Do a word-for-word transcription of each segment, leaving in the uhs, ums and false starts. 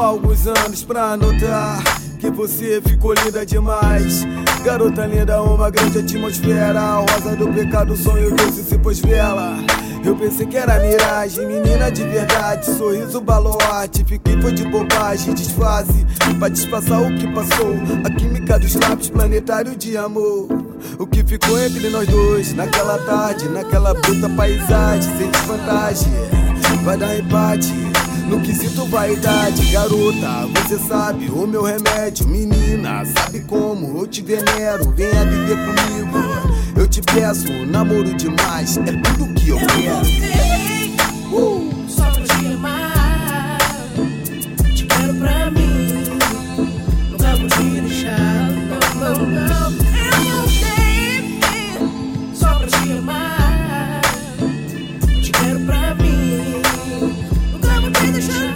alguns anos pra notar que você ficou linda demais. Garota linda, uma grande atmosfera. A rosa do pecado, sonho doce se pôs vela. Eu pensei que era miragem, menina de verdade. Sorriso baluarte, fiquei foi de bobagem. Disfarce, pra disfarçar o que passou. A química dos lábios, planetário de amor. O que ficou entre nós dois, naquela tarde, naquela bruta paisagem. Sem desvantagem, vai dar empate no quesito vaidade. Garota, você sabe o meu remédio. Menina, sabe como eu te venero. Venha viver comigo, eu te peço namoro demais. É tudo que eu quero. uh, Só pra te amar, te quero pra mim, nunca vou te deixar. Não, não, não. Eu sei, só pra te amar, te quero pra mim, nunca vou te deixar.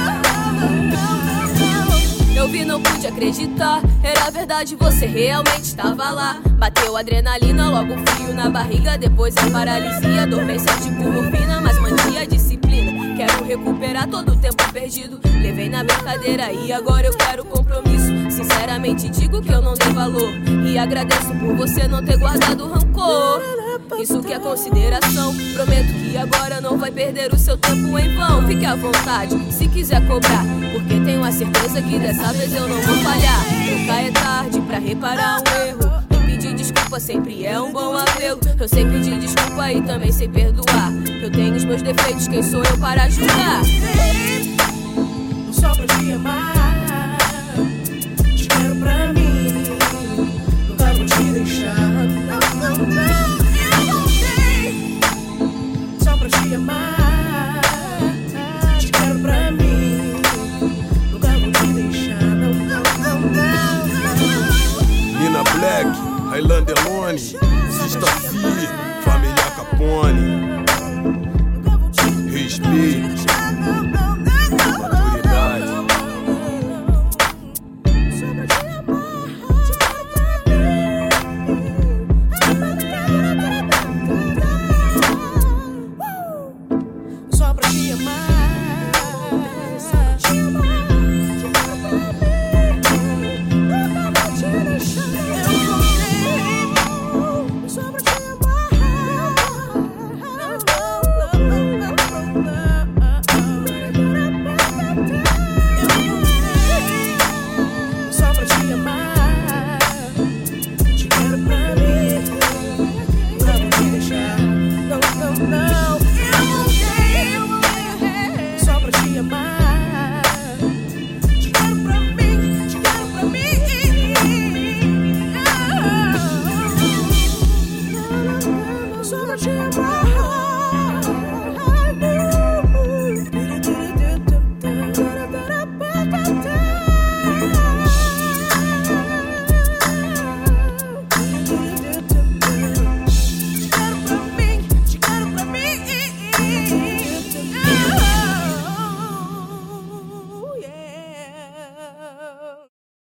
Eu vi, não pude acreditar, era verdade, você realmente estava lá. Bateu adrenalina, logo frio na barriga, depois a paralisia, dormência tipo morfina, mas mantinha a disciplina. Quero recuperar todo o tempo perdido, levei na brincadeira e agora eu quero compromisso. Sinceramente digo que eu não dei valor e agradeço por você não ter guardado rancor. Isso que é consideração, prometo que agora não vai perder o seu tempo em vão. Fique à vontade, se quiser cobrar, porque tenho a certeza que dessa vez eu não vou falhar. Nunca é tarde pra reparar um erro, e pedir desculpa sempre é um bom apelo. Eu sei pedir desculpa e também sei perdoar. Eu tenho os meus defeitos, quem sou eu para julgar? Só pra te amar, te quero pra mim, nunca vou te deixar. Não, não, não. Pra te amar, te quero pra mim, nunca vou te deixar. Não, não, não, não. Nina Black, Highlander Lone, Sista Fi, Família Capone.